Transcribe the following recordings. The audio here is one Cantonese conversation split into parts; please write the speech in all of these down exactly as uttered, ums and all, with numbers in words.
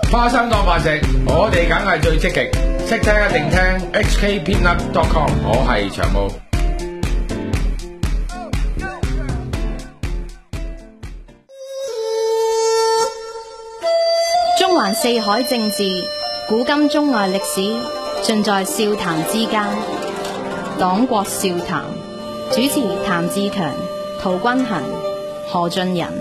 花生當飯食，我哋梗係最積極，識聽一定聽 H K Peanut dot com， 我係長毛。 中環四海政治，古今中外歷史，盡在笑談之間。黨國笑談，主持譚志強、陶君行、何俊仁。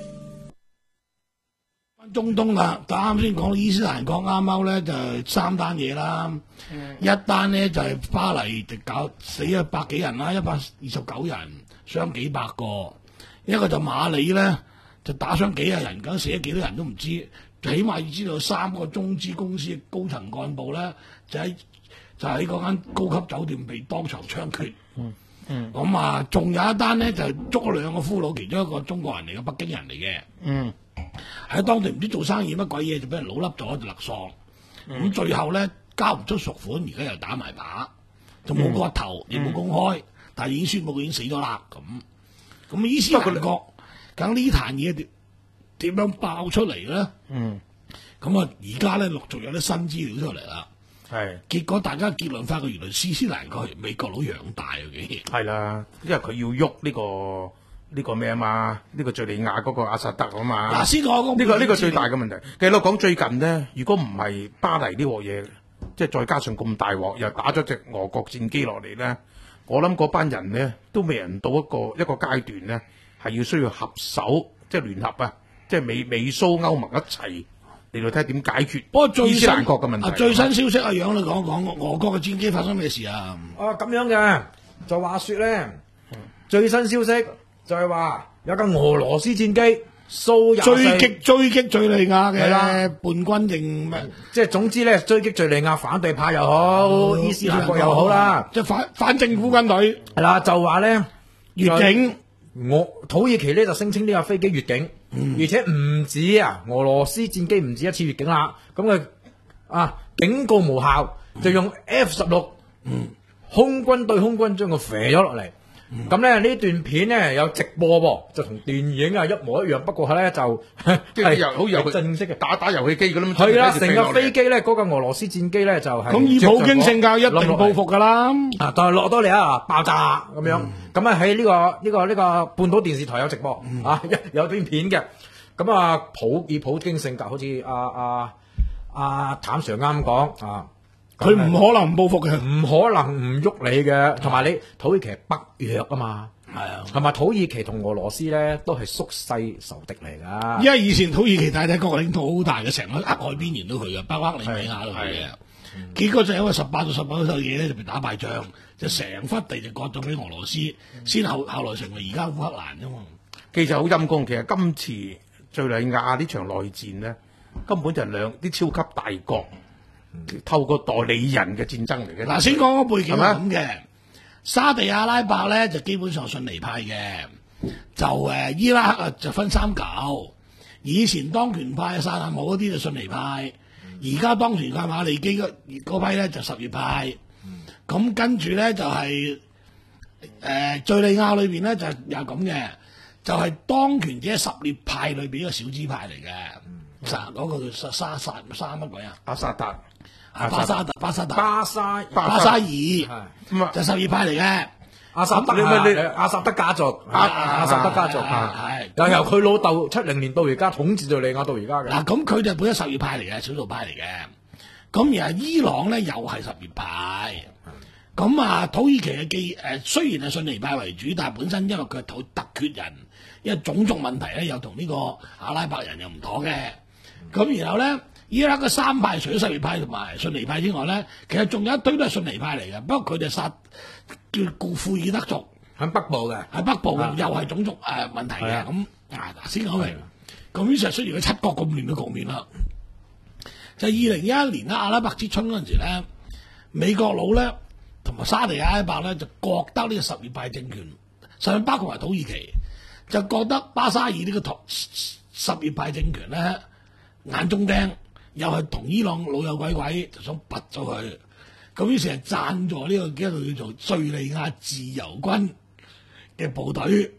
中東啦，啱先講伊斯蘭國啱啱咧就係三單嘢啦，嗯、一單咧就係、是、巴黎就搞死咗百幾人啦，一百二十九人，傷幾百個；一個就馬里咧就打傷幾廿人，咁死咗幾多人都唔知，起碼要知道三個中資公司嘅高層幹部咧就喺就喺嗰間高級酒店被當場槍決。嗯嗯，咁啊，仲有一單咧就係捉咗兩個俘虜，其中一個中國人嚟嘅，北京人嚟嘅。嗯。喺當地唔知做生意乜鬼嘢，就俾人老笠咗就勒索，咁、嗯、最後咧交唔出贖款，而家又打埋靶，就冇割頭，亦冇、嗯、公開，但係已經宣佈佢已經死咗啦。咁咁伊斯蘭國，咁呢壇嘢點點樣爆出嚟咧？嗯，咁啊而家咧陸續有啲新資料出嚟啦。係，結果大家結論發覺原來伊斯蘭國係美國佬養大嘅。係啦，因為佢要喐呢、這個。呢個咩啊嘛？呢、這個敘利亞嗰個阿薩德啊嘛。嗱，先講呢個呢、這個最大嘅問題。其實我講最近呢，如果唔係巴黎呢鑊嘢，即係再加上咁大鑊，又打咗隻俄國戰機落嚟呢，我諗嗰班人呢都未人到一個一個階段呢，係要需要合手，即係聯合啊，即係美美蘇歐盟一齊嚟到睇下點解決。不過最新國嘅問題，最新消息阿楊你講講俄國嘅戰機發生咩事啊？ 啊咁樣嘅，就話說呢，最新消息。就係話有架俄羅斯戰機蘇廿四追擊追擊敘利亞嘅叛軍定咩？即係總之咧，追擊敘利亞反對派又好，哦、伊斯蘭國又好啦，即係反反政府軍隊係啦。就話咧越境，我土耳其咧就聲稱呢架飛機越境，嗯、而且唔止啊，俄羅斯戰機唔止一次越境啦。咁佢啊警告無效，就用 F 十六、嗯、空軍對空軍將佢射咗落嚟。咁咧呢段片咧有直播噃，就同電影啊一模一樣，不過係咧就即係遊好遊正式嘅打打遊戲機咁樣。係啦，成個飛機咧，嗰、那個俄羅斯戰機咧就係、是。咁以普京性格一定報復噶啦。啊，但係落多嚟啊，爆炸咁樣。咁啊喺呢個呢、這個呢、這個半島電視台有直播、嗯、啊，有段片嘅。咁啊普以普京性格，好似阿阿阿譚 Sir 啱講啊。佢唔可能唔報復嘅，唔可能唔喐你嘅，同埋你土耳其係北約啊嘛，係啊，同埋土耳其同俄羅斯咧都係縮細仇敵嚟噶。因為以前土耳其大帝國領土好大嘅，成個黑海邊緣都去嘅，包括克里米亞都去嘅。結果就因為十八到十九歲嘢咧就被打敗仗，就成忽地就割咗俾俄羅斯，先後後來成為而家烏克蘭啫嘛。其實好陰功，其實今次敘利亞呢場內戰咧，根本就係兩啲超級大國。透過代理人嘅戰爭嚟嘅。嗱，先講個背景係咁嘅，沙地阿拉伯咧就基本上遜尼派嘅，就誒伊拉克啊就分三嚿，以前當權派薩達姆嗰啲就遜尼派，而家當權派馬利基嗰批咧就什葉派，咁、嗯、跟住咧就係誒敘利亞裏邊咧就又咁嘅，就係、是、當權者什葉派裏邊一個小支派嚟嘅，嗰、嗯那個叫沙沙沙沙乜鬼啊？阿薩達。巴沙特、巴沙特、巴沙、巴沙爾，係就什葉派嚟嘅。阿薩德，你你阿薩德家族，阿阿薩德家族係，又由佢老豆七零年到而家統治敘利亞到而家嘅。嗱，咁佢哋本身什葉派嚟嘅，少數派嚟嘅。咁而係伊朗咧，又係什葉派。咁啊，土耳其嘅基誒，雖然係遜尼派為主，但係本身因為佢係土突厥人，因為種族問題咧，又同呢個阿拉伯人又唔妥嘅。咁然後咧。伊拉克三派除咗什葉派同埋遜尼派之外咧，其實仲有一堆都係遜尼派嚟嘅。不過佢哋殺叫庫爾德族喺北部嘅，喺北部嘅又係種族誒、呃、問題嘅。咁啊先講明，咁於是出現咗七國咁亂嘅局面啦。就係二零一一年啦，阿拉伯之春嗰陣時咧，美國佬咧同埋沙地阿拉伯咧就覺得呢個什葉派政權，甚至包括埋土耳其，就覺得巴沙爾呢個托什葉派政權咧眼中釘。又係同伊朗老友鬼鬼，就想拔咗佢，咁於是係贊助呢個叫做叫做敘利亞自由軍嘅部隊，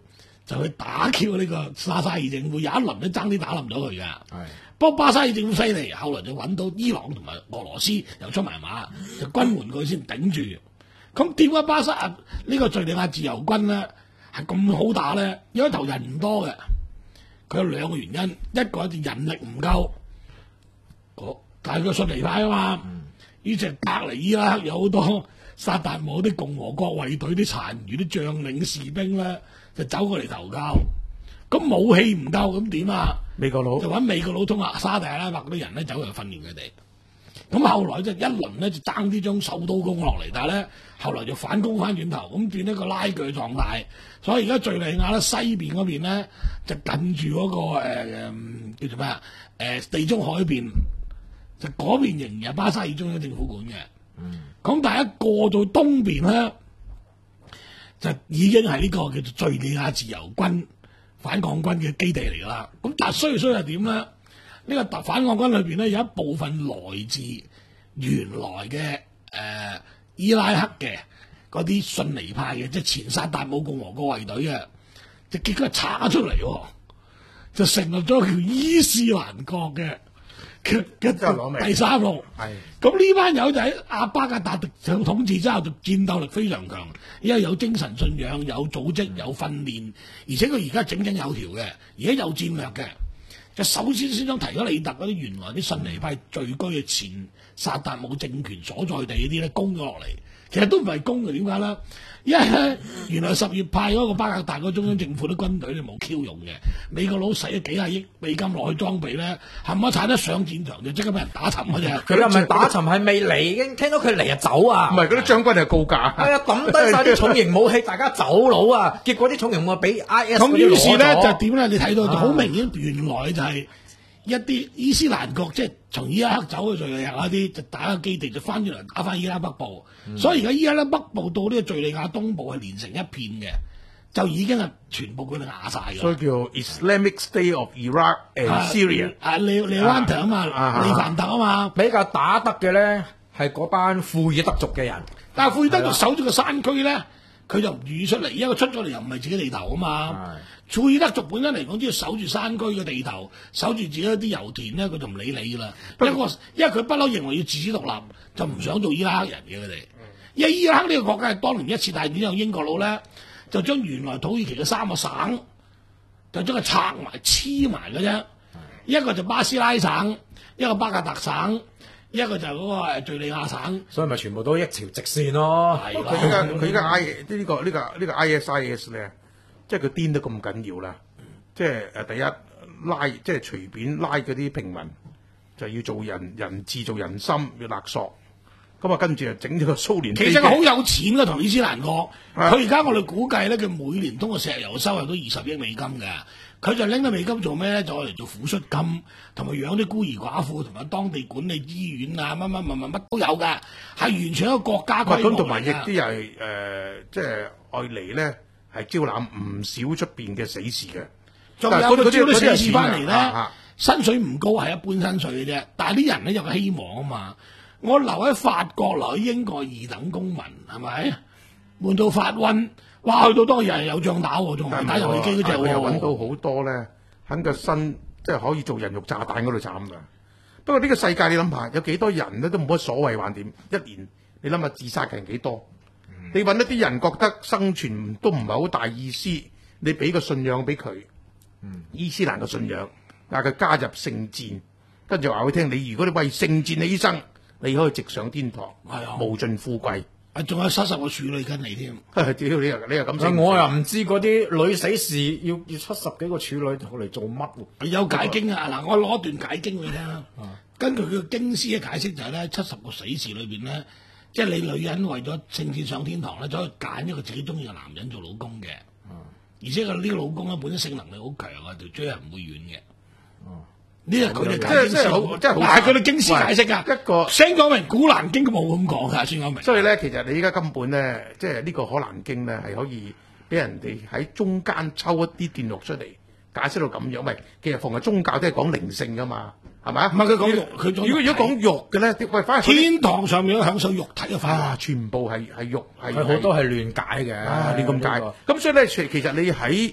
就去打 Q 呢個沙沙爾政府，有一輪都爭啲打冧咗佢㗎。不過巴沙爾政府犀利，後來就揾到伊朗同埋俄羅斯又出埋馬，就軍援佢先頂住。咁點解巴沙爾呢個敍利亞自由軍咧係咁好打咧？因為頭人唔多嘅，佢有兩個原因，一個就人力唔夠，但係佢遜尼派啊嘛，於是隔離伊拉克有好多薩達姆啲共和國衛隊啲殘餘啲將領士兵咧，就走過嚟投靠。咁武器唔夠咁點啊？ 美國佬就揾美國佬通下沙特阿拉伯嗰啲人咧走嚟訓練佢哋。咁後來就一輪咧就爭啲將首都攻落嚟，但係咧後來就反攻翻轉頭，咁變一個拉鋸狀態。所以而家敍利亞咧西邊嗰邊咧就近住嗰、那個誒、呃、叫做咩啊？誒、呃、地中海邊就嗰邊仍然係巴沙爾中央政府管嘅。嗯。咁但係一過到東邊咧，就已經係呢個叫做敍利亞自由軍反抗軍嘅基地嚟㗎啦。咁但係衰衰係點咧？呢、這個反抗軍裏邊咧有一部分來自原來嘅誒、呃、伊拉克嘅嗰啲遜尼派嘅，即係前薩達姆共和國衛隊嘅，就結果拆出嚟，就成立咗叫伊斯蘭國嘅嘅嘅第三路。係咁呢班友就喺阿巴格達上統治之後，就戰鬥力非常強，因為有精神信仰、有組織、有訓練，而且佢而家整整有條嘅，而家有戰略嘅。就首先先將提咗利特嗰啲原來啲遜尼派聚居嘅前薩達姆政權所在地嗰啲咧攻咗落嚟，其實都唔係攻嘅，點解咧？因為咧原來十月派嗰個巴格達嗰中央政府啲軍隊咧冇 Q 用嘅，美國佬使咗幾廿億美金落去裝備咧，冚唪唥一上戰場就即刻俾人打沉嘅啫。 佢又唔係打沉，係未嚟已經聽到佢嚟就走啊！ 唔係嗰啲將軍係告假， 係啊，抌低晒啲重型武器，大家走佬啊！結果啲重型武器俾 I S 咁於是咧就點咧？你睇到就好明顯，原來就係一啲伊斯蘭國，即係從伊拉克走去敍利亞嗰啲，就打個基地，就翻轉嚟打翻伊拉克北部。嗯、所以而家伊拉克北部到呢個敍利亞東部係連成一片嘅，就已經係全部佢哋壓晒㗎。 所以叫 Islamic State of Iraq and Syria。 啊，利利灣特啊嘛，利凡特啊嘛， 比較打得嘅咧係嗰班庫爾德族嘅人， 但係庫爾德族守住個山區咧，佢就唔預出嚟，因為佢出咗嚟又唔係自己地頭啊嘛。庫爾德族本身嚟講，只要守住山區嘅地頭，守住自己一啲油田咧，佢就唔理你噶啦。不過，因為佢不嬲認為要自主獨立，就唔想做伊拉克人嘅佢哋。因為伊拉克呢個國家係當年一次大戰之後，英國佬咧就將原來土耳其嘅三個省，就將佢拆埋黐埋嘅啫。一個就巴斯拉省，一個巴格達省，一個就係嗰個誒敍利亞省。所以咪全部都一條直線咯。係啦。佢而家佢而家 I 呢個呢個呢個 I S I S 咧。即係佢癲得咁緊要啦！即係誒第一拉，即係隨便拉嗰啲平民，就要做人人質做人心，要勒索。咁啊，跟住就整咗個蘇聯。其實佢好有錢㗎，同伊斯蘭國。佢而家我哋估計咧，佢每年通過石油收入都二十億美金嘅。佢就拎到美金做咩咧？就攞嚟做撫恤金，同埋養啲孤兒寡婦，同埋當地管理醫院啊，乜乜乜乜乜都有㗎。係完全一個國家規模嚟㗎。咁同埋亦啲又係誒，即係愛嚟咧。係招攬唔少出邊嘅死士嘅，仲有佢招啲死士翻嚟咧，薪水唔高，係一般薪水嘅啫。但係啲人咧有個希望啊嘛，我留喺法國、留喺英國二等公民係咪？換到法溫，哇！去到當日係有仗打喎，仲唔打遊戲機嗰隻喎。又揾到好多咧，喺個身即係可以做人肉炸彈嗰度慘㗎。不過呢個世界你諗下，有幾多人咧都冇乜所謂，還點？一年你諗下自殺嘅人幾多？你揾一啲人覺得生存都唔係好大意思，你俾個信仰俾佢，嗯，伊斯蘭嘅信仰，嗌佢加入聖戰，跟住話佢聽，你如果你為聖戰犧牲，你可以直上天堂，係啊，無盡富貴，啊，仲有七十個處女跟你添，屌你又你又咁，我又唔知嗰啲女死士要要七十幾個處女嚟做乜喎？有解經啊，嗱，我攞一段解經俾你聽啦，根據佢嘅經師嘅解釋就係咧，七十個死士裏邊咧。即係你女人為咗聖戰上天堂咧，就可以揀一個自己中意嘅男人做老公嘅，嗯、而且個呢個老公咧本身性能力好強啊，條追係唔會遠嘅。哦、嗯，呢個佢哋解經師好，即係係佢哋經師解釋㗎。一個先講明《古蘭經》都冇咁講㗎，先講明。所以咧，其實你而家根本咧，即係呢個《可蘭經》咧係可以俾人哋喺中間抽一啲段落出嚟解釋到咁樣。喂，其實逢係宗教都係講靈性㗎嘛。係咪啊？唔係佢講肉，佢如果如果講肉嘅咧，喂，反而天堂上面享受肉體嘅快樂，全部係係肉，係好多係亂解嘅，亂咁解。咁所以咧，其實你喺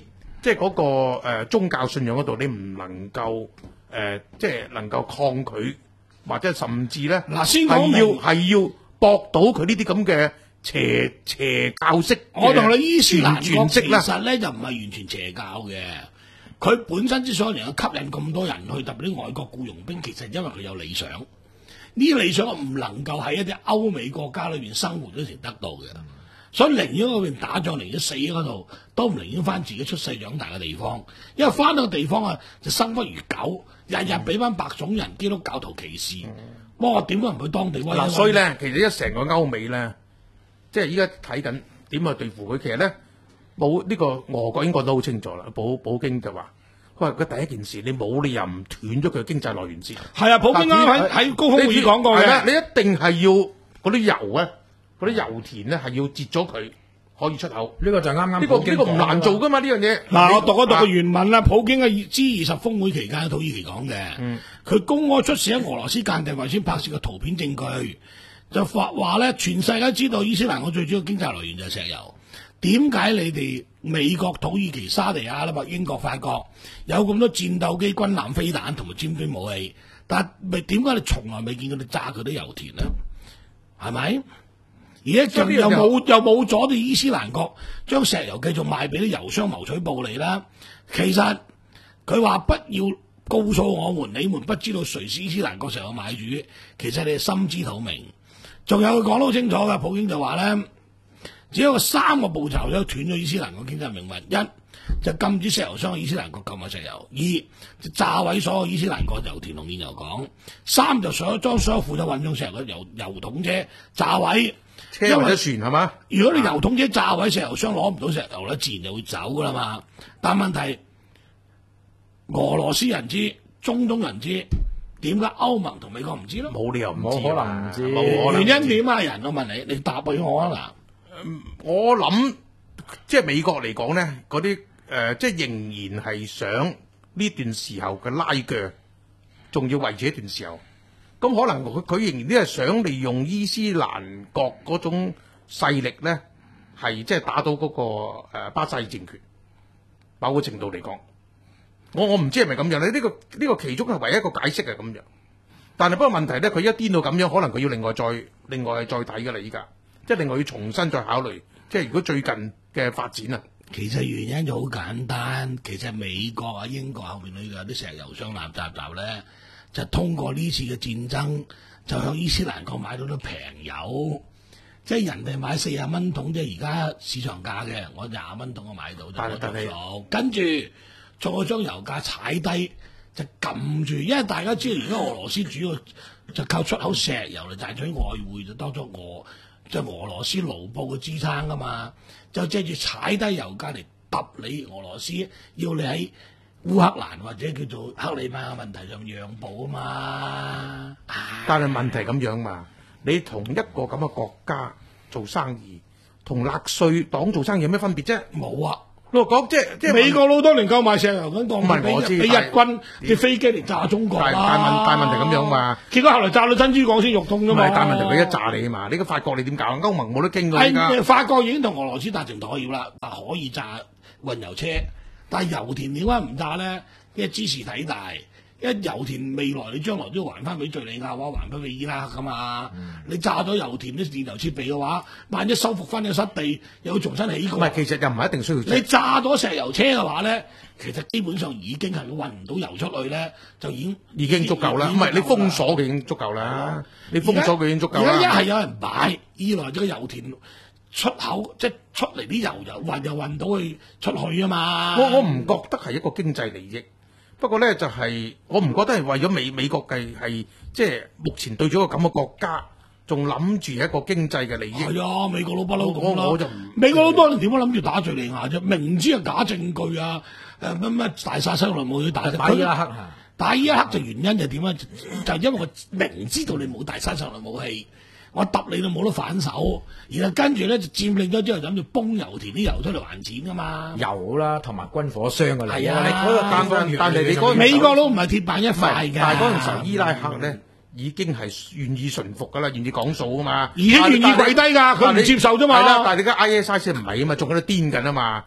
即係嗰個誒宗教信仰嗰度，你唔能夠誒即係能夠抗拒，或者甚至咧嗱先講係要明係要駁到佢呢啲咁嘅邪邪教式嘅我同你伊斯蘭國其傳傳式啦。 實咧就唔係完全邪教嘅，佢本身之所以能夠吸引咁多人去，特別啲外國僱傭兵，其實因為佢有理想。呢啲理想唔能夠喺一啲歐美國家裏邊生活嗰時得到嘅，所以寧願嗰邊打仗，寧願死喺嗰度，都唔寧願翻自己出世長大嘅地方，因為翻到個地方啊就生不如狗，日日俾翻白種人基督教徒歧視，哇！點解唔去當地威？ 嗱，所以咧，其實一成個歐美咧，即係依家睇緊點去對付佢。其實咧，冇呢個俄國已經講得好清楚啦。普普京就話：佢話佢第一件事，你冇理由唔斷咗佢嘅經濟來源先。 係啊，普京啱喺喺高峰會議講過係啦， 嘅。 你一定係要嗰啲油啊，嗰啲油田咧係要截咗佢可以出口。 呢個就啱啱呢個呢個唔難做噶嘛呢樣嘢。 嗱，我讀一讀個啊原文啦。普京嘅 G 二十峰會期間喺土耳其講嘅，佢、 嗯、 公開出示喺俄羅斯間諜衛星拍攝嘅圖片證據，就話話咧，全世界知道伊斯蘭國最主要經濟來源就係石油。點解你哋美國、土耳其、沙地阿拉伯、英國、法國有咁多戰鬥機、軍艦、飛彈同埋尖端武器，但係點解你從來未見過你炸佢啲油田呢？係咪？而家又冇又冇阻住伊斯蘭國將石油繼續賣俾啲油商謀取暴利啦。其實佢話不要告訴我們，你們不知道誰是伊斯蘭國石油買主，其實你係心知肚明。仲有佢講得好清楚嘅，普京就話咧，只有三個步驟就斷咗伊斯蘭國經濟命運：一就禁止石油商喺伊斯蘭國購買石油；二就炸毀所有伊斯蘭國油田同煉油港；三就所有將所有負責運送石油嘅油油桶車炸毀。 車或者船係嘛？ 如果你油桶車炸毀，石油商攞唔到石油咧，自然就會走噶啦嘛。但問題，俄羅斯人知，中東人知，點解歐盟同美國唔知咧？ 冇理由唔知， 冇可能唔知。 冇可能唔知。 原因點啊？人，我問你，你答俾我啊嗱。 我諗即係美國嚟講咧，嗰啲誒即係仍然係想呢段時候嘅拉鋸，仲要維持一段時候。咁可能佢佢仍然都係想利用伊斯蘭國嗰種勢力咧，係即係打到嗰、嗰個、呃、巴沙爾政權。某個程度嚟講，我我唔知係咪咁樣咧？呢、呢個呢、呢個其中係唯一一個解釋係咁樣。但係不過問題咧，佢一顛到咁樣，可能佢要另外再另外再睇㗎啦。依家即係另外要重新再考慮。即係如果最近嘅發展啊， 其實原因就好簡單。其實美國啊、英國後邊呢個有啲石油商攬雜雜咧。就通過呢次嘅戰爭，就向伊斯蘭國買到啲平油，即係人哋買四十蚊桶，即係而家市場價嘅，我廿蚊桶我買到， 但係但係跟住再將油價踩低，就撳住，因為大家知道而家俄羅斯主要就靠出口石油嚟賺取外匯，就當咗俄即係俄羅斯盧布嘅支撐㗎嘛，就借住踩低油價嚟揼你俄羅斯，要你喺烏克蘭或者叫做克里米亞問題上讓步啊嘛， 但係問題咁樣嘛，你同一個咁嘅國家做生意，同納粹黨做生意有咩分別啫？ 冇啊！ 我講即係即係美國佬當年購買石油咁講， 唔係我知俾日軍嘅飛機嚟炸中國啦。 大問大問題咁樣嘛， 結果後來炸到珍珠港先肉痛啫嘛。 唔係大問題，佢一炸你啊嘛！你個法國你點搞？歐盟冇得傾㗎而家。 係法國已經同俄羅斯達成妥協啦，可以炸運油車。但係油田點解唔炸咧？因為茲事體大，因為油田未來你將來都要還翻俾敍利亞或者還翻俾伊拉克噶嘛。嗯、你炸咗油田啲煉油設備嘅話，萬一收復翻嘅失地，又要重新起過。 唔係，其實又唔係一定需要。 你炸咗石油車嘅話咧，其實基本上已經係運唔到油出去咧，就已經已經足夠啦。唔係你封鎖佢已經足夠啦。你封鎖佢已經足夠啦。 而家一係有人買，二來咗個油田。出口即係出嚟啲油就運又運到去出去啊嘛！ 我我唔覺得係一個經濟利益，不過咧就係、是、我唔覺得係為咗美美國計係即係目前對咗個咁嘅國家，仲諗住一個經濟嘅利益。 係啊，美國佬不嬲咁啦。 我就美國佬當年點解諗住打敍利亞啫？明知係假證據啊！誒乜乜大殺傷力武器打打伊拉克嚇， 打伊拉克就原因就點咧？就因為我明知道你冇大殺傷力武器。我揼你都冇得反手，然後跟住咧就佔領咗之後，諗住崩油田啲油出嚟還錢噶嘛。 油啦，同埋軍火商嘅嚟。 係啊， 你嗰個單方面， 但係你嗰美國佬唔係鐵板一塊嘅。 但係嗰陣時候伊拉克咧已經係願意順服㗎啦，願意講數㗎嘛， 而且願意跪低㗎，佢唔接受啫嘛。 係啦，但係你而家 I S I S 唔係啊嘛，仲喺度癲緊啊嘛。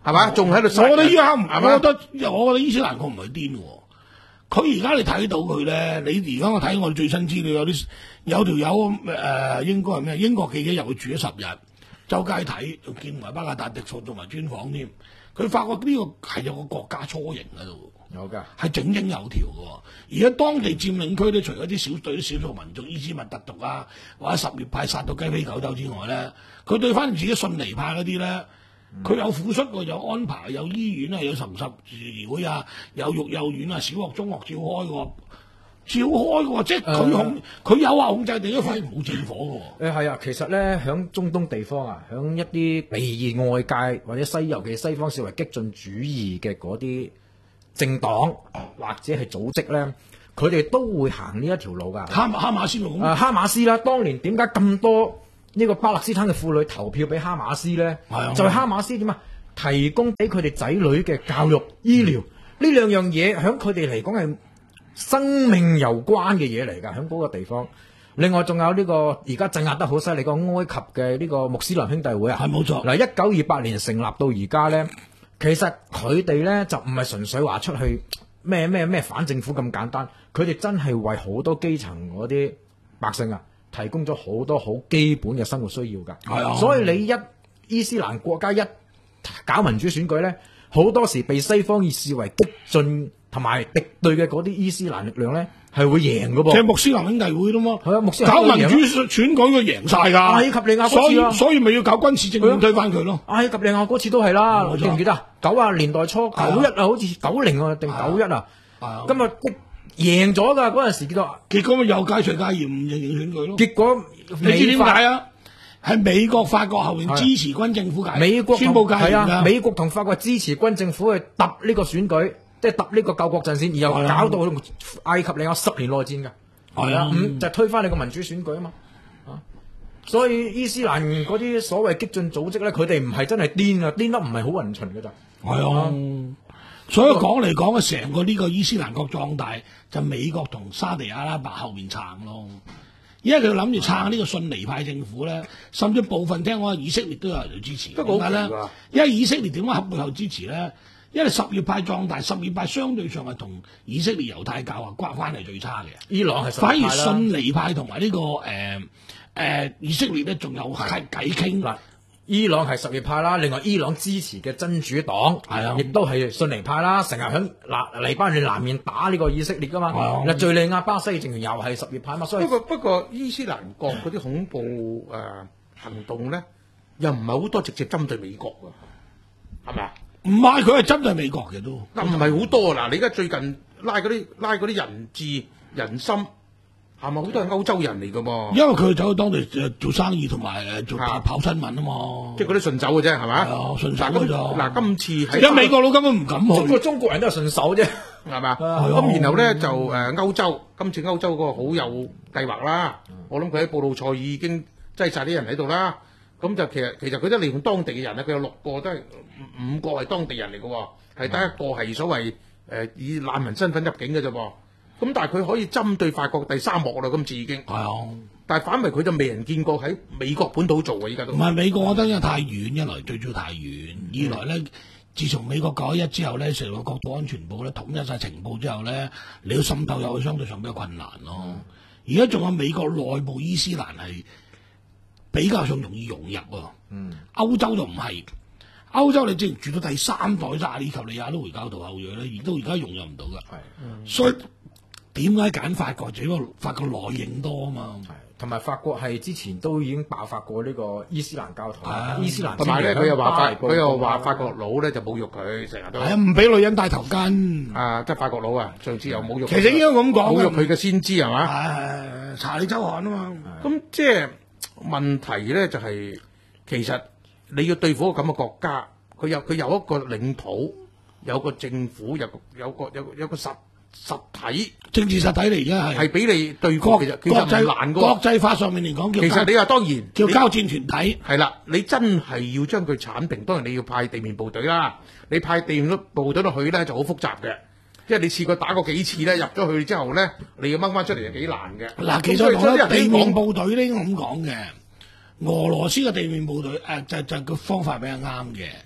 係嘛？仲喺度殺人。 我覺得依家唔， 係嘛我覺得我覺得伊斯蘭國唔係癲喎。佢而家你睇到佢咧，你而家我睇我哋最新資料有啲有條友誒應該係咩？英國記者入去住咗十日，周街睇，見埋巴格達迪做做埋專訪添。佢發覺呢個係有個國家雛形喺度， 有㗎， 係井井有條嘅。而家當地佔領區咧，除咗啲小對啲少數民族伊斯蘭特獨啊，或者什葉派殺到雞飛狗走之外咧，佢對翻自己遜尼派嗰啲咧。佢、嗯、有撫恤喎，有安排，有醫院啊，有神十字會啊，有育幼院啊，小學、中學照開喎，照開喎，即係佢控，佢、呃、有話控制地一塊冇戰火嘅喎。誒係啊，其實咧響中東地方啊，響一啲被外界或者西尤其西方視為激進主義嘅嗰啲政黨或者係組織咧，佢哋都會行呢一條路㗎。 哈哈馬斯咁。 誒哈馬斯啦，當年點解咁多？呢個巴勒斯坦嘅婦女投票俾哈馬斯咧，就係哈馬斯點啊？提供俾佢哋仔女嘅教育、醫療呢兩樣嘢，響佢哋嚟講係生命攸關嘅嘢嚟㗎，響嗰個地方。另外仲有呢個而家鎮壓得好犀利個埃及嘅呢個穆斯林兄弟會啊， 係冇錯。 嗱，一九二八年成立到而家咧，其實佢哋咧就唔係純粹話出去咩咩咩反政府咁簡單，佢哋真係為好多基層嗰啲百姓啊。提供咗好多好基本嘅生活需要㗎，係啊，所以你一伊斯蘭國家一搞民主選舉咧，好多時被西方以視為激進同埋敵對嘅嗰啲伊斯蘭力量咧，係會贏㗎噃。 即係穆斯林兄弟會咯嘛， 係啊，穆斯林搞民主選舉佢贏晒㗎。 埃及利亞嗰次所以所以咪要搞軍事政權推翻佢咯。 埃及利亞嗰次都係啦，記唔記得啊？九啊年代初九一啊，好似九零啊定九一啊，咁啊。贏咗㗎嗰陣時，結果結果咪又解除戒嚴唔認認選舉咯。 結果你知點解啊？係美國、法國後面支持軍政府戒， 美國宣佈戒嚴㗎。 美國同法國支持軍政府去揼呢個選舉，即係揼呢個救國陣線，然後搞到埃及利亞十年內戰㗎。係啊，咁就推翻你個民主選舉啊嘛。啊，所以伊斯蘭嗰啲所謂激進組織咧，佢哋唔係真係癲啊，癲得唔係好勻循㗎咋。 係啊。所以講嚟講嘅成個呢個伊斯蘭國壯大，就美國同沙地阿拉伯後面撐咯。因為佢諗住撐呢個遜尼派政府咧，甚至部分聽講以色列都有人去支持。點解咧？因為以色列點解喺背後支持咧？因為什葉派壯大，什葉派相對上係同以色列猶太教啊關關係最差嘅。 伊朗係反而遜尼派同埋呢個誒誒、呃呃、以色列咧，仲有係偈傾啦。 伊朗係什葉派啦，另外伊朗支持嘅真主黨係啊，亦都係遜尼派啦，成日響嗱黎巴嫩南面打呢個以色列噶嘛。嗱，敍利亞巴西政權又係什葉派嘛。所以不過不過伊斯蘭國嗰啲恐怖誒、呃、行動咧，又唔係好多直接針對美國㗎，係咪啊？ 唔係，佢係針對美國嘅都。 嗱，唔係好多嗱，你而家最近拉嗰啲拉嗰啲人質人心。係咪好多係歐洲人嚟㗎噃？ 因為佢走去當地做生意同埋誒做跑新聞啊嘛， 即係嗰啲順手嘅啫，係咪？係啊， 順手㗎咋。 嗱，今次喺而家美國佬根本唔敢去。 中國中國人都係順手啫， 係嘛？咁然後咧就誒歐洲，今次歐洲嗰個好有計劃啦。我諗佢喺布魯塞爾已經擠晒啲人喺度啦。咁就其實其實佢都利用當地嘅人咧，佢有六個都係五個係當地人嚟嘅喎，係得一個係所謂誒以難民身份入境嘅啫噃。咁但係佢可以針對法國第三幕啦，今次已經。係啊，但係反為佢就未人見過喺美國本土做啊！依家都唔係美國，我覺得因為太遠，一來最主要太遠，二來咧，自從美國九一之後咧，成個國土安全部咧統一晒情報之後咧，你要滲透入去相對上比較困難咯。而家仲有美國內部伊斯蘭係比較上容易融入喎。嗯，歐洲就唔係，歐洲你之前住到第三代沙里及利亞都回教徒後裔咧，而都而家融入唔到㗎。係，嗯，所以。點解揀法國？就因為法國內應多啊嘛， 同埋法國係之前都已經爆發過呢個伊斯蘭教徒，伊斯蘭同埋咧佢又話法佢又話法國佬咧就侮辱佢，成日都係啊，唔俾女人戴頭巾啊，即係法國佬啊，上次又侮辱。 其實應該咁講， 侮辱佢嘅先知係嘛？ 係查理周刊啊嘛。 咁即係問題咧就係、是，其實你要對付一個咁嘅國家，佢有佢有一個領土，有個政府，有個有個有個有個實。實體政治實體嚟嘅係係俾你對抗，其實其實唔難嘅。 國際法上面嚟講， 其實你話當然叫交戰團體係啦，你真係要將佢剷平，當然你要派地面部隊啦。你派地面部隊落去咧就好複雜嘅，即係你試過打過幾次咧，入咗去之後咧，你要掹翻出嚟就幾難嘅。 嗱，其實講地面部隊呢咁講嘅，俄羅斯嘅地面部隊誒、呃、就就個方法比較啱嘅。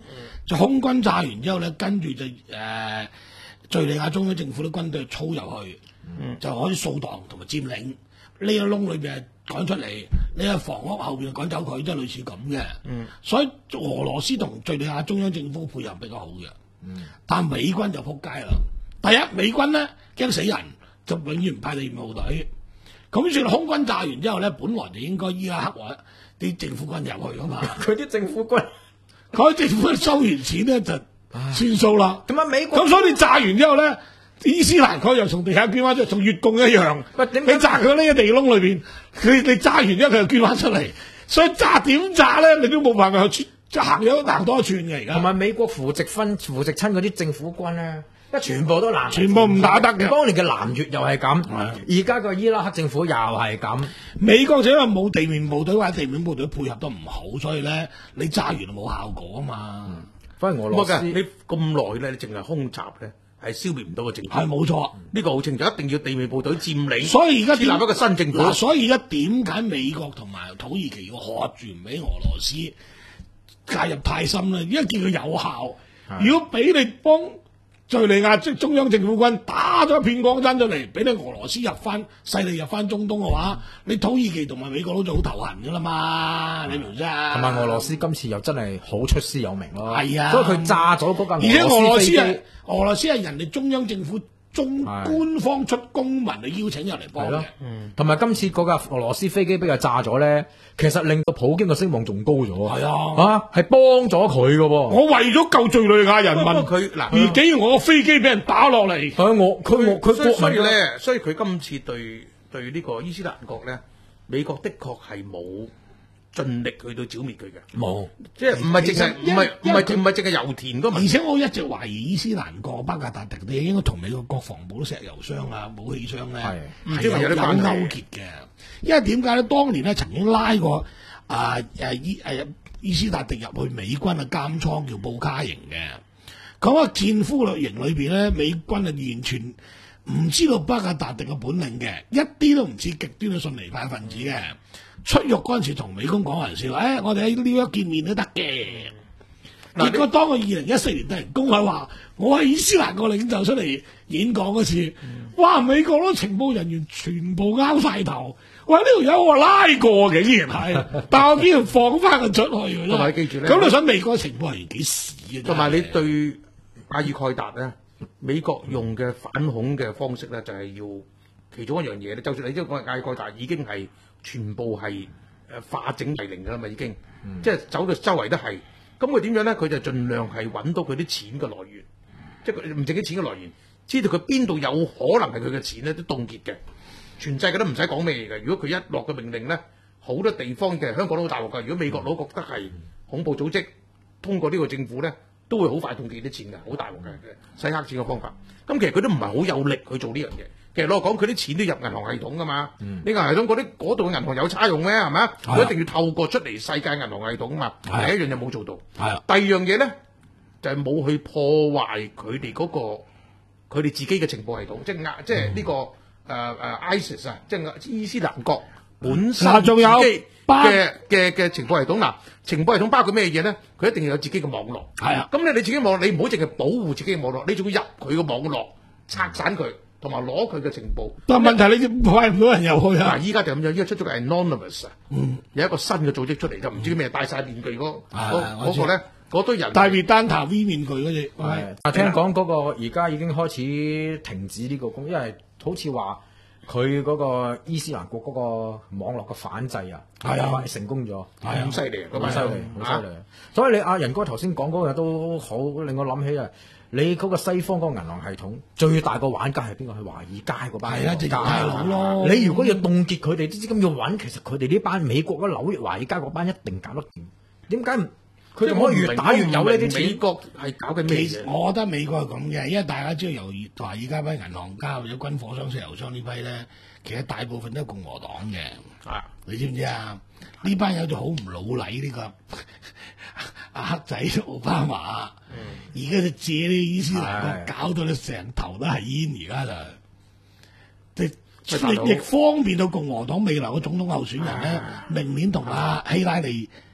就空軍炸完之後咧，跟住就誒、呃、敍利亞中央政府啲軍隊操入去，嗯、就可以掃蕩同埋佔領。呢個窿裏邊趕出嚟，呢個房屋後邊趕走佢，即係類似咁嘅。嗯、所以俄羅斯同敍利亞中央政府配合比較好嘅。嗯、但美軍就撲街啦。第一，美軍咧驚死人，就永遠唔派地面部隊。咁算空軍炸完之後咧，本來就應該伊拉克話啲政府軍入去噶嘛。 佢啲政府軍， 佢政府收完錢咧就算數啦。 點解美國？ 咁所以你炸完之後咧？伊斯蘭國又從地下捐翻出嚟，同越共一樣。你炸佢呢個地窿裏邊，佢你炸完之後佢又捐翻出嚟，所以炸點炸咧，你都冇辦法去行咗行多一寸嘅而家。 同埋美國扶植分扶植親嗰啲政府軍咧，一全部都南， 全部唔打得嘅。 當年嘅南越又係咁，而家個伊拉克政府又係咁。 美國就因為冇地面部隊或者地面部隊配合得唔好，所以咧你炸完就冇效果啊嘛。 嗯、反而俄羅斯你咁耐咧，你淨係空襲咧。係消滅唔到個政府， 係冇錯。 呢個好清楚，一定要地面部隊佔領。 所以而家設立一個新政府。 嗱，所以而家點解美國同埋土耳其要喝住唔俾俄羅斯介入太深咧？因為見佢有效。的如果俾你幫敍利亞即中央政府軍打咗一片江山出嚟，俾你俄羅斯入翻勢力入翻中東嘅話，你土耳其同埋美國都就好頭痕噶啦嘛，你明唔知啊？ 同埋俄羅斯今次又真係好出師有名咯， 係啊， 所以佢炸咗嗰架俄羅斯飛機。 而且俄羅斯係俄羅斯係人哋中央政府中官方出公文去邀請入嚟幫嘅， 同埋今次嗰架俄羅斯飛機俾佢炸咗咧，其實令到普京嘅聲望仲高咗。 係啊， 啊係幫咗佢嘅喎。 我為咗救敍利亞人民， 佢嗱， 而竟然我個飛機俾人打落嚟， 係我佢我佢國民咧，所以佢今次對對呢個伊斯蘭國咧，美國的確係冇盡力去到剿滅佢嘅， 冇， 即係唔係淨係唔係唔係唔係淨係油田嗰， 而且我一直懷疑伊斯蘭國巴格達迪啲應該同美國國防部啲石油商啊、武器商咧係有有勾結嘅，因為點解咧？當年咧曾經拉過啊誒伊誒伊斯達迪入去美軍嘅監倉叫布卡營嘅，咁啊戰俘類營裏邊咧，美軍啊完全唔知道巴格達迪嘅本領嘅，一啲都唔似極端嘅遜尼派分子嘅。出獄嗰陣時同美軍講玩笑，誒、哎，我哋喺呢一見面都得嘅。結果當佢二零一四年突然公開話，我係伊斯蘭國領袖出嚟演講嗰次，嗯、哇！美國嗰情報人員全部拗晒頭，喂，呢條友我拉過，竟然係，但我竟然放翻佢出去。 同埋記住咧， 咁你想美國情報人員幾屎嘅？ 同埋你對阿爾蓋達咧，美國用嘅反恐嘅方式咧，就係、是、要其中一樣嘢咧，就算你即係講阿爾蓋達已經係。全部係誒化整為零㗎啦嘛，已經，嗯、即係走到周圍都係。咁佢點樣咧？佢就盡量係揾到佢啲錢嘅來源，即係佢唔淨啲錢嘅來源，知道佢邊度有可能係佢嘅錢咧，都凍結嘅。全世界都唔使講咩嘅。如果佢一落嘅命令咧，好多地方嘅香港都好大鑊㗎。如果美國佬覺得係恐怖組織，通過呢個政府咧，都會好快凍結啲錢㗎，好大鑊嘅洗黑錢嘅方法。咁其實佢都唔係好有力去做呢樣嘢。其實攞嚟講，佢啲錢都入銀行系統噶嘛。呢、嗯、銀行系統嗰啲嗰度嘅銀行有差用咩？係咪？佢、啊、一定要透過出嚟世界銀行系統啊嘛。啊第一樣嘢冇做到。啊、第二樣嘢咧就係、是、冇去破壞佢哋嗰個佢哋自己嘅情報系統，即係亞即係呢、這個誒誒、呃呃、ISIS 啊，即係伊斯蘭國本身自己嘅嘅嘅情報系統。嗱，情報系統包括咩嘢咧？佢一定要有自己嘅網絡。係啊。咁你你自己網絡，你唔好淨係保護自己嘅網絡，你仲要入佢嘅網絡，拆散佢。同埋攞佢嘅情報， 但係問題你派唔到人入去啊！ 嗱，依家就咁樣，依家出咗個 Anonymous 啊，嗯，有一個新嘅組織出嚟，就唔知咩戴晒面具嗰嗰嗰個咧，嗰堆人戴面單頭 V 面具嗰隻。 係啊，聽講嗰個而家已經開始停止呢個工，因為好似話佢嗰個伊斯蘭國嗰個網絡嘅反制啊，係啊，成功咗， 係咁犀利， 咁犀利，好犀利。所以你阿仁哥頭先講嗰個都好令我諗起啊！你嗰個西方嗰個銀行系統最大個玩家係邊個？係華爾街嗰班，係啊，大佬咯。你如果要凍結佢哋啲資金要揾，其實佢哋呢班美國嗰紐約華爾街嗰班一定搞得掂。點解唔佢哋可以越打越有呢啲錢？ 美國係搞緊咩嘢？ 我覺得美國係咁嘅，因為大家知道由華爾街班銀行家或者軍火商、石油商呢批咧，其實大部分都係共和黨嘅。啊，你知唔知啊？呢班友就好唔老禮呢個阿黑仔奧巴馬，而家就借呢伊斯蘭國搞到你成頭都係煙，而家就即係亦方便到共和黨未來嘅總統候選人咧，明年同阿希拉里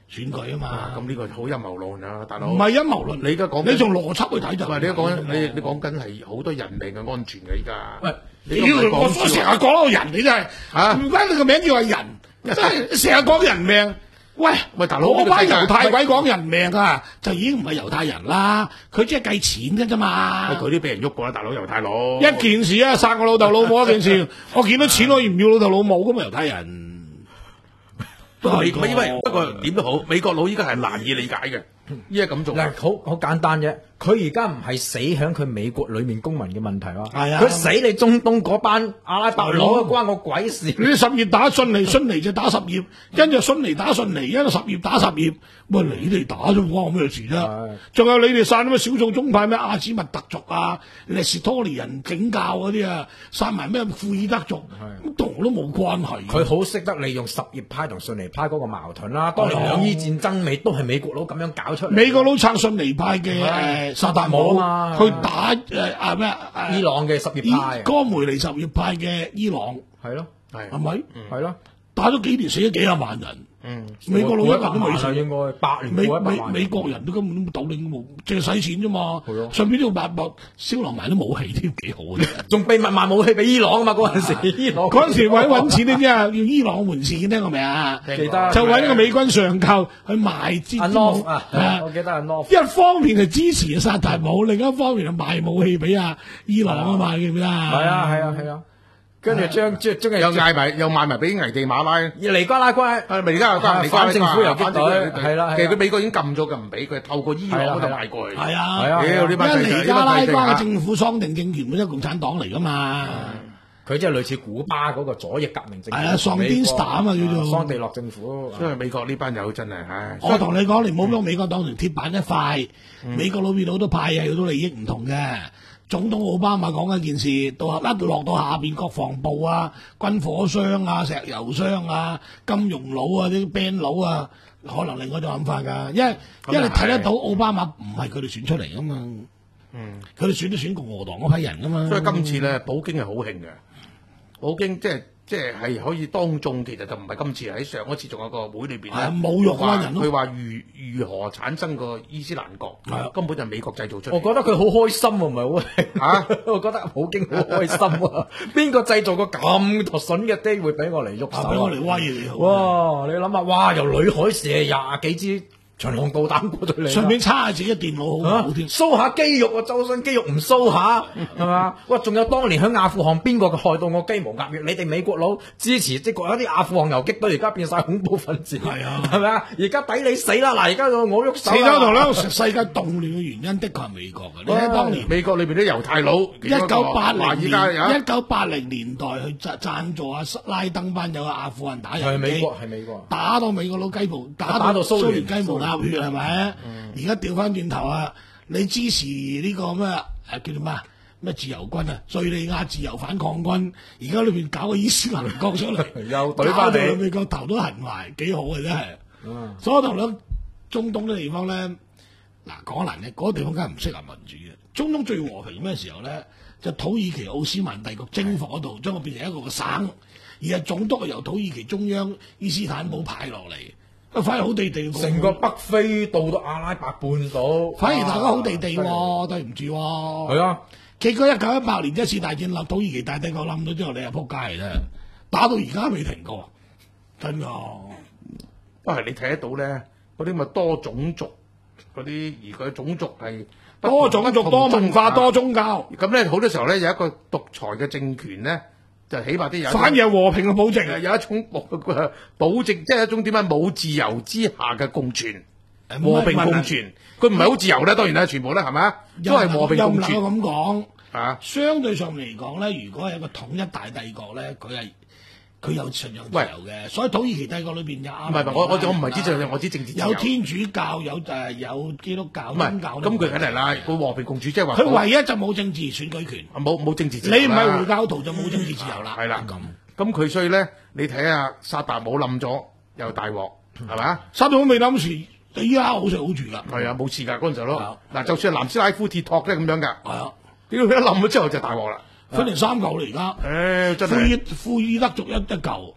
選舉啊嘛。 咁呢個好陰謀論啊，大佬。 唔係陰謀論， 你而家講你從邏輯去睇就。 唔係你而家講你你講緊係好多人命嘅安全嘅依家。 喂，你我我成日講嗰個人，你真係嚇，唔關你個名叫係人，真係成日講人命。喂喂，大佬， 嗰班猶太鬼講人命啊，就已經唔係猶太人啦，佢只係計錢嘅啫嘛。 佢啲俾人喐過啦，大佬猶太佬。 一件事啊，殺我老豆老母一件事，我見到錢我要唔要老豆老母咁啊？猶太人。 不過美因為不過點都好，美國佬依家係難以理解嘅，依家咁做。 嗱，好好簡單啫。佢而家唔係死響佢美國裏面公民嘅問題咯， 係啊， 佢死你中東嗰班阿拉伯佬關我鬼事。 你十葉打遜尼，遜尼就打十葉，跟住遜尼打遜尼，因為十葉打十葉，喂你哋打咗關我咩事啫？仲有你哋殺咩少數宗派咩阿茲密特族啊、列士托尼人景教嗰啲啊，殺埋咩庫爾德族，咁同我都冇關係。 佢好識得利用什葉派同遜尼派嗰個矛盾啦。當年兩伊戰爭尾都係美國佬咁樣搞出嚟。 美國佬撐遜尼派嘅誒。薩達姆啊，去打誒啊咩啊？ 伊朗嘅什葉派， 哥梅尼什葉派嘅伊朗， 係咯， 係係咪？ 係咯， 打咗幾年死咗幾廿萬人。 嗯， 美國佬一個都未死， 應該百年美美美國人都根本都冇鬥領冇，淨係使錢啫嘛。係咯，上邊呢個白白燒落埋啲武器添，幾好嘅。仲秘密賣武器俾伊朗啊嘛！嗰陣時，伊朗嗰陣時為揾錢你知啊，要伊朗援錢，聽過未啊？ 記得就揾個美軍上校去賣支武啊，我記得阿 North。 一方面係支持薩達姆，另一方面係賣武器俾啊伊朗啊嘛，記唔記得啊？ 係啊係啊係啊。跟住將將將又嗌埋又賣埋俾危地馬拉， 尼加拉瓜， 係尼加拉瓜， 反政府游擊隊，係啦。 其實佢美國已經禁咗，佢唔俾佢透過伊朗嗰度賣過去。 係啊， 係啊， 因為尼加拉瓜嘅政府桑定政權本身共產黨嚟噶嘛， 佢即係類似古巴嗰個左翼革命政府。 係啊，桑丁斯坦啊嘛叫做桑地洛政府。 所以美國呢班友真係唉。 我同你講，你唔好將美國當成鐵板一塊，美國裏邊好多派系好多利益唔同嘅。總統奧巴馬講一件事，到一落到下邊國防部啊、軍火商啊、石油商啊、金融佬啊、啲 band 佬啊，可能另外一種諗法㗎。因為因為你睇得到奧巴馬唔係佢哋選出嚟㗎嘛，嗯，佢哋選都選共和黨嗰批人㗎嘛。 所以今次咧，普京係好興嘅，普京即係。即係係可以當眾，其實就唔係今次喺上一次仲有個會裏邊咧， 侮辱嗰人咯。 佢話如如何產生個伊斯蘭國，根本就係美國製造出嚟。 我覺得佢好開心喎，唔係好嚇。我覺得普京好開心啊！邊個製造個咁筍嘅機會俾我嚟喐手， 俾我嚟威你？ 哇！你諗下，哇！由裏海射廿幾支巡航導彈過到嚟， 順便叉下自己電腦好好添， 騷下肌肉啊，周身肌肉唔騷下係嘛？哇！仲有當年喺阿富汗邊個害到我雞毛鴨血？你哋美國佬支持即係嗰啲阿富汗游擊隊，而家變晒恐怖分子，係啊，係咪啊？而家抵你死啦！嗱，而家我喐手。 四周同咧世界動亂嘅原因，的確係美國嘅。你睇當年美國裏邊啲猶太佬， 一九八零年，一九八零年代去贊贊助阿拉登班友阿富汗打遊擊， 係美國係美國， 打到美國佬雞毛，打打到蘇聯雞毛鴨血係咪？而家調翻轉頭啊！你支持呢個咩誒叫做咩咩自由軍啊？敍利亞自由反抗軍，而家裏邊搞個伊斯蘭國出嚟， 又懟翻你， 美國頭都痕埋，幾好嘅真係。嗯、所以我同你中東啲地方咧，嗱講難嘅，嗰、那個地方梗係唔適合民主嘅。中東最和平咩時候咧？就土耳其奧斯曼帝國征服嗰度，將佢變成一個個省，而係總督係由土耳其中央伊斯坦堡派落嚟。反而好地地， 成個北非到到阿拉伯半島， 反而大家好地地喎，對唔住喎。 係啊， 結果一九一八年一次大戰立土耳其大帝國冧咗之後，你係撲街嚟啫，打到而家未停過，真㗎。 不過你睇得到咧，嗰啲咪多種族嗰啲，而佢種族係多種族、多文化、多宗教。 咁咧好多時候咧有一個獨裁嘅政權咧。就起碼啲有， 反而係和平嘅保證， 有一種保保證，即係一種點解冇自由之下嘅共存，和平共存。佢唔係好自由咧，當然啦，全部咧係咪啊？都係和平共存。 又唔能夠咁講啊！ 相對上嚟講咧，如果係一個統一大帝國咧，佢係佢有信仰自由嘅。所以土耳其帝國裏邊有唔係唔係，我我我唔係知信仰，我知政治自由。 有天主教，有誒有基督教宗教。 咁佢梗係啦，佢和平共處即係話。 佢唯一就冇政治選舉權， 冇冇政治自由。 你唔係回教徒就冇政治自由啦。 係啦，咁咁佢所以咧，你睇下薩達姆冧咗又大鑊，係咪啊？ 薩達姆未冧時，依家好食好住㗎。 係啊，冇事㗎嗰陣時咯。嗱，就算係南斯拉夫鐵托咧咁樣㗎。 係啊， 屌佢一冧咗之後就大鑊啦。 分成三嚿嚟而家。 誒，真係。 庫爾庫爾德族一一嚿。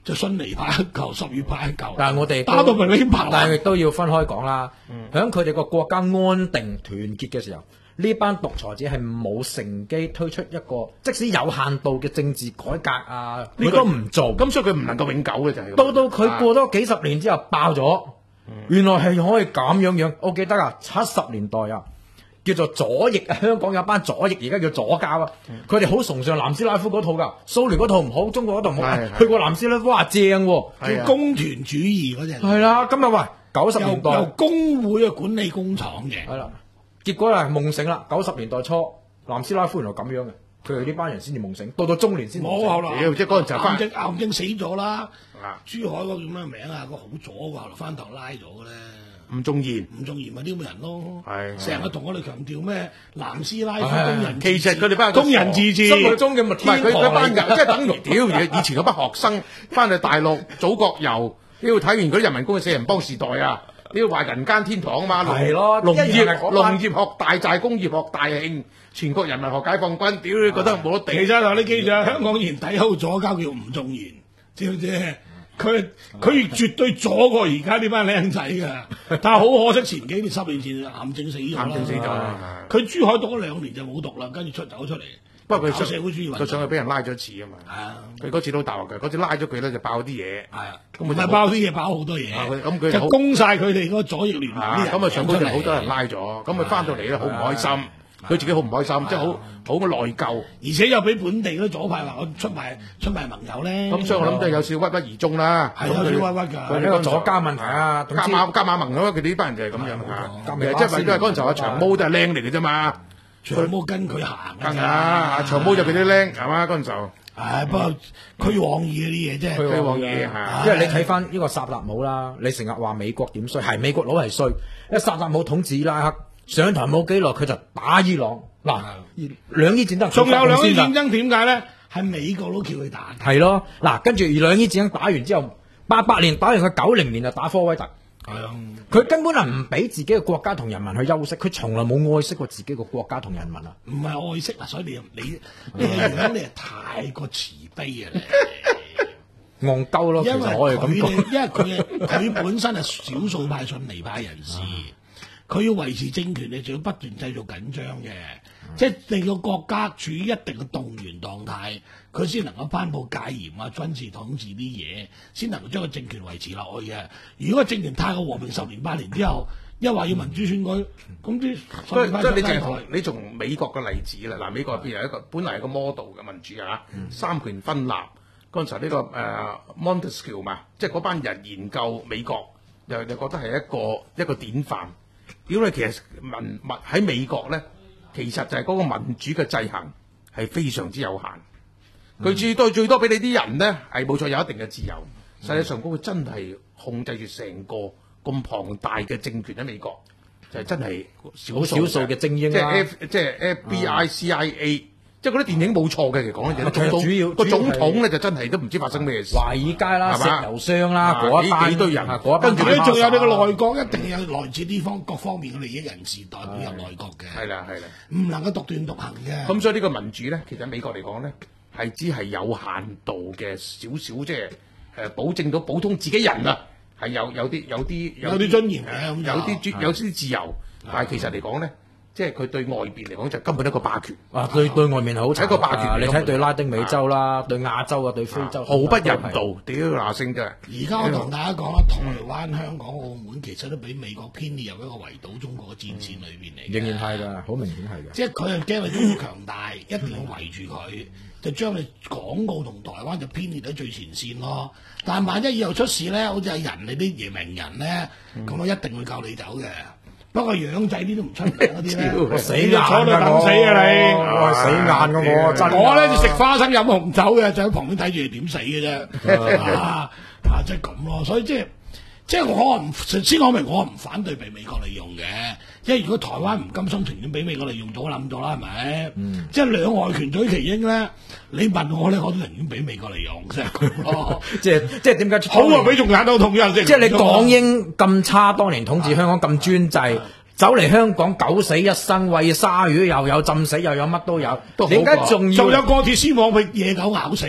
就信尼派一嚿，十月派一嚿。 但係我哋打到明你拍， 但係亦都要分開講啦。喺佢哋個國家安定團結嘅時候，呢班獨裁者係冇乘機推出一個即使有限度嘅政治改革啊，佢都唔做。 咁所以佢唔能夠永久嘅就係。 到到佢過咗幾十年之後爆咗，原來係可以咁樣樣。我記得啊，七十年代啊。叫做左翼啊！香港有班左翼，而家叫左膠啊！佢哋好崇尚南斯拉夫嗰套㗎，蘇聯嗰套唔好，中國嗰套唔好。去過南斯拉夫話正喎， 叫工團主義嗰隻。 係啦，今日喂九十年代由工會去管理工廠嘅。 係啦，結果係夢醒啦！九十年代初，南斯拉夫原來咁樣嘅，佢哋呢班人先至夢醒，到到中年先夢醒。 冇後來， 即係嗰陣就翻癌症癌症死咗啦。珠海嗰個叫咩名啊？個好左㗎，後來翻頭拉咗嘅咧。 吳仲賢， 吳仲賢咪呢個人咯， 係成日同我哋強調咩南斯拉夫工人， 其實佢哋班工人自治， 心目中嘅咪天堂，佢嗰班人即係等於屌以前嗰班學生翻去大陸祖國遊，屌睇完嗰啲人民公嘅四人幫時代啊，屌話人間天堂啊嘛， 係咯， 農業農業學大寨，工業學大興，全國人民學解放軍，屌你覺得冇得頂。 其實嗱，你記住啊，香港人抵好左膠叫吳仲賢，知唔知？佢佢絕對左過而家呢班靚仔㗎，但係好可惜前幾年十年前癌症死咗啦。癌症死咗，佢珠海讀咗兩年就冇讀啦，跟住出走出嚟。 不過佢搞社會主義運動， 佢上去俾人拉咗一次啊嘛。係啊，佢嗰次都大鑊嘅，嗰次拉咗佢咧就爆啲嘢。係啊，咁唔係爆啲嘢，爆好多嘢。 咁佢就攻晒佢哋嗰個左翼聯盟啲人。 咁啊上高就好多人拉咗，咁佢翻到嚟咧好唔開心。佢自己好唔開心，即係好好嘅內疚， 而且又俾本地嗰啲左派話我出賣出賣盟友咧。 咁所以我諗都係有少屈屈而終啦。 係有少屈屈㗎。 佢呢個左膠問題啊， 加馬加馬盟咯，佢哋呢班人就係咁樣嚇。即係為咗嗰陣時候，長毛都係僆嚟嘅啫嘛。 長毛跟佢行㗎。啊，長毛就俾啲僆係嘛嗰陣時候。 係不過驅往意嗰啲嘢啫。 驅往意係。 因為你睇翻呢個薩達姆啦，你成日話美國點衰，係美國佬係衰。因為薩達姆統治伊拉克。上台冇幾耐，佢就打伊朗。嗱，兩伊戰爭仲有兩伊戰爭點解咧？係美國佬叫佢打。 係咯，嗱，跟住兩伊戰爭打完之後，八八年打完，佢九零年就打科威特。係啊，佢根本係唔俾自己嘅國家同人民去休息，佢從來冇愛惜過自己嘅國家同人民啊。 唔係愛惜啊，所以你你你樣你係太過慈悲啊！你戇鳩咯，其實我係咁講， 因為佢佢本身係少數派遜尼派人士。佢要維持政權，你就要不斷製造緊張嘅，嗯、即係令個國家處於一定嘅動員狀態，佢先能夠頒布戒嚴啊、軍事統治啲嘢，先能夠將個政權維持落去嘅。如果政權太過和平，十年八年之後，一話要民主選舉，咁啲所以即係你淨係同你從美國嘅例子啦，嗱，美國入邊有一個本嚟係個 model 嘅民主啊，嗯、三權分立嗰陣時候呢、呢個誒、呃、Montesquieu 嘛，即係嗰班人研究美國，又又覺得係一個一個典範。屌你，其實民民喺美國咧，其實就係嗰個民主嘅制衡係非常之有限。佢、嗯、最多最多俾你啲人咧係冇錯有一定嘅自由，嗯、實際上嗰個真係控制住成個咁龐大嘅政權喺美國，就係、是、真係少少數嘅精英啦， 即係 F 即係 F B I、嗯、C I A。即係嗰啲電影冇錯嘅，其實講緊嘢。 主要個總統咧就真係都唔知發生咩事。 華爾街啦、石油商啦，嗰一班幾堆人， 跟住咧仲有你個內閣，一定有來自呢方各方面嘅利益人士代表入內閣嘅。 係啦係啦， 唔能夠獨斷獨行嘅。 咁所以呢個民主咧，其實美國嚟講咧，係只係有限度嘅少少，即係誒保證到普通自己人啊，係有有啲有啲有啲尊嚴嘅， 有啲有啲自由，但係其實嚟講咧。即係佢對外邊嚟講就根本一個霸權啊！對對外面係好一個霸權。 你睇對拉丁美洲啦，對亞洲啊，對非洲， 毫不人道。屌嗱聲嘅。 而家我同大家講啦，台灣、香港、澳門其實都俾美國偏離入一個圍堵中國嘅戰線裏邊嚟。 仍然係㗎，好明顯係㗎。 即係佢係驚你中國強大，一定要圍住佢，就將你港澳同台灣就偏離喺最前線咯。但係萬一以後出事咧，好似係人你啲爺名人咧，咁我一定會救你走嘅。不過養仔啲都唔出名嗰啲咧， 死硬坐到等死啊你！我死硬㗎我，真我咧就食花生飲紅酒嘅，就喺旁邊睇住你點死嘅啫。啊啊，即係咁咯，所以即係即係我唔先講明，我唔反對被美國利用嘅。因為如果台灣唔甘心情願俾美國利用，早諗咗啦，係咪？嗯、即係兩害權取其輕咧。你問我咧，我都寧願俾美國利用啫。哦， 即係即係點解？ 好啊，俾仲眼到統一先。 即係你港英咁差，當年統治香港咁專制，走嚟香港九死一生，餵鯊魚又有浸死又有乜都有，點解仲要？ 仲有個鐵絲網俾野狗咬死咯？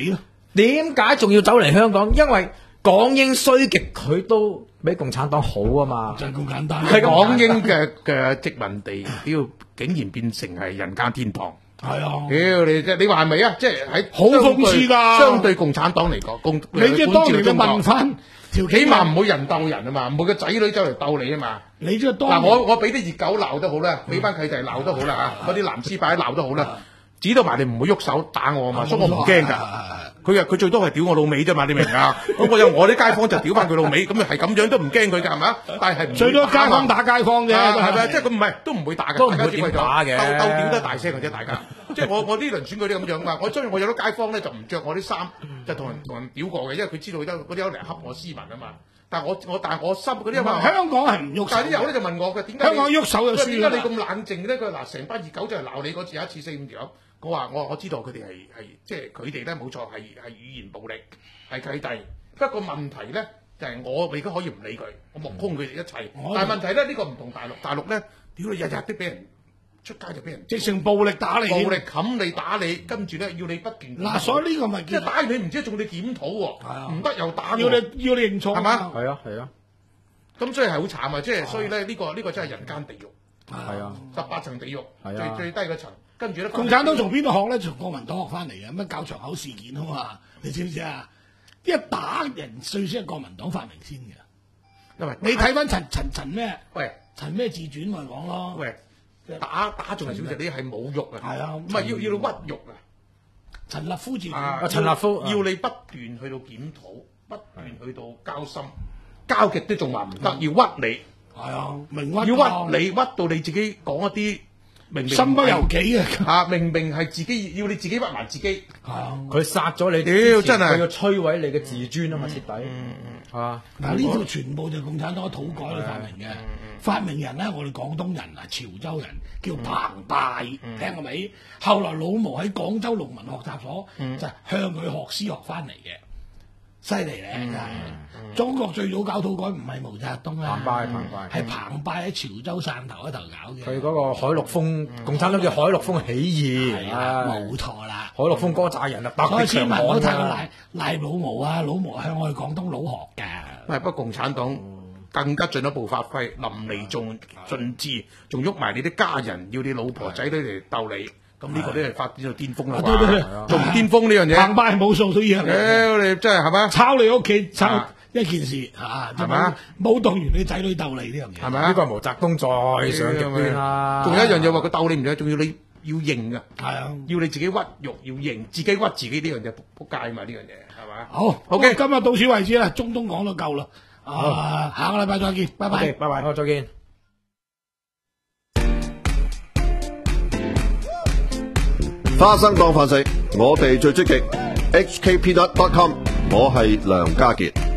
點解仲要走嚟香港？因為港英衰極，佢都比共產黨好啊嘛。 就係咁簡單。 係港英嘅嘅殖民地，屌竟然變成係人間天堂。 係啊， 屌你即係你話係咪啊？即係喺好諷刺㗎。 相對共產黨嚟講，共你即係當年嘅問翻條， 起碼唔會人鬥人啊嘛，唔會個仔女走嚟鬥你啊嘛。 你即係當嗱，我我俾啲熱狗鬧都好啦，俾班契弟鬧都好啦嚇，嗰啲藍絲擺鬧都好啦，指到埋你唔會喐手打我啊嘛，所以我唔驚㗎。佢啊佢最多係屌我老味啫嘛，你明唔明啊？咁我有我啲街坊就屌翻佢老味，咁係咁樣都唔驚佢㗎係咪？但係最多街坊打街坊啫， 係咪？即係佢唔係都唔會打嘅， 都唔會點打嘅， 鬥鬥屌得大聲嘅啫，大家。即係我我呢輪選舉都咁樣嘛，我雖然我有啲街坊咧就唔着我啲衫，就同人同人屌過嘅，因為佢知道得嗰啲友嚟恰我斯文啊嘛。但係我我但係我心嗰啲話香港係唔喐手， 但係啲友咧就問我嘅點解香港喐手就輸啦？ 點解你咁冷靜咧？佢嗱成班熱狗就係鬧你嗰次，有一次四五條友，我話我我知道佢哋係係即係佢哋咧冇錯係係語言暴力係契弟，不過問題咧就係、是、我而家可以唔理佢，我目空佢哋一切。嗯、但係問題咧呢、呢個唔同大陸，大陸咧屌你日日都俾人。出街就俾人直情暴力打你， 暴力冚你打你，跟住咧要你不斷嗱，所以呢個咪即係打你唔知仲你檢討喎，唔得又打， 要你要你認錯係嘛？ 係啊係啊， 咁所以係好慘啊！即係所以咧呢個呢個真係人間地獄， 係啊， 十八層地獄， 最最最低嗰層，跟住咧共產黨從邊度學咧？從國民黨學翻嚟嘅，咩搞場口事件啊嘛？你知唔知啊？一打人最先係國民黨發明先嘅， 因為你睇翻陳陳陳咩？ 喂， 陳咩自傳咪講咯？ 喂。打打仲係少少，你係侮辱啊！ 係啊， 唔係要要你屈辱啊！ 陳立夫自傳啊， 陳立夫要你不斷去到檢討，不斷去到交心，交極都仲話唔得，要屈你。 係啊，明屈要屈你屈到你自己講一啲明明身不由己嘅啊！明明係自己要你自己屈埋自己。 係啊， 佢殺咗你， 屌真係佢要摧毀你嘅自尊啊嘛，徹底係嘛？ 嗱呢套全部就係共產黨土改嚟發明嘅。發明人咧，我哋廣東人啊，潮州人叫彭拜， 嗯、 聽過未？後來老毛喺廣州農民學習所、嗯、就向佢學師學翻嚟嘅，犀利咧真係。嗯、中國最早搞土改唔係毛澤東啊， 彭拜彭拜係彭拜喺潮州汕頭嗰頭搞嘅。 佢嗰個海陸豐，嗯、共產黨叫海陸豐起義， 係啊，冇錯啦。 海陸豐哥炸人啊，百所以幾強千萬唔好太過悍賴賴老毛啊，老毛向我哋廣東佬學㗎。 係不過共產黨。更加進一步發揮，淋漓盡盡致，仲喐埋你啲家人，要你老婆仔女嚟鬥你，咁呢個都係發展到巔峰啦啩，仲唔巔峰呢樣嘢？ 彭拜係冇數到嘢， 屌你真係係嘛？ 抄你屋企抄一件事嚇， 係嘛？ 冇當完你仔女鬥你呢樣嘢， 係咪啊？ 呢個係毛澤東再上極端啦。 仲有一樣嘢話佢鬥你唔得，仲要你要認啊， 係啊， 要你自己屈辱，要認自己屈自己呢樣嘢，仆街嘛呢樣嘢係嘛？ 好 ，OK， 今日到此為止啦，中東講到夠啦。啊！下個禮拜再見，拜拜， 拜拜，好，再見。 花生當飯食，我哋最積極。H K P dot com， 我係梁家傑。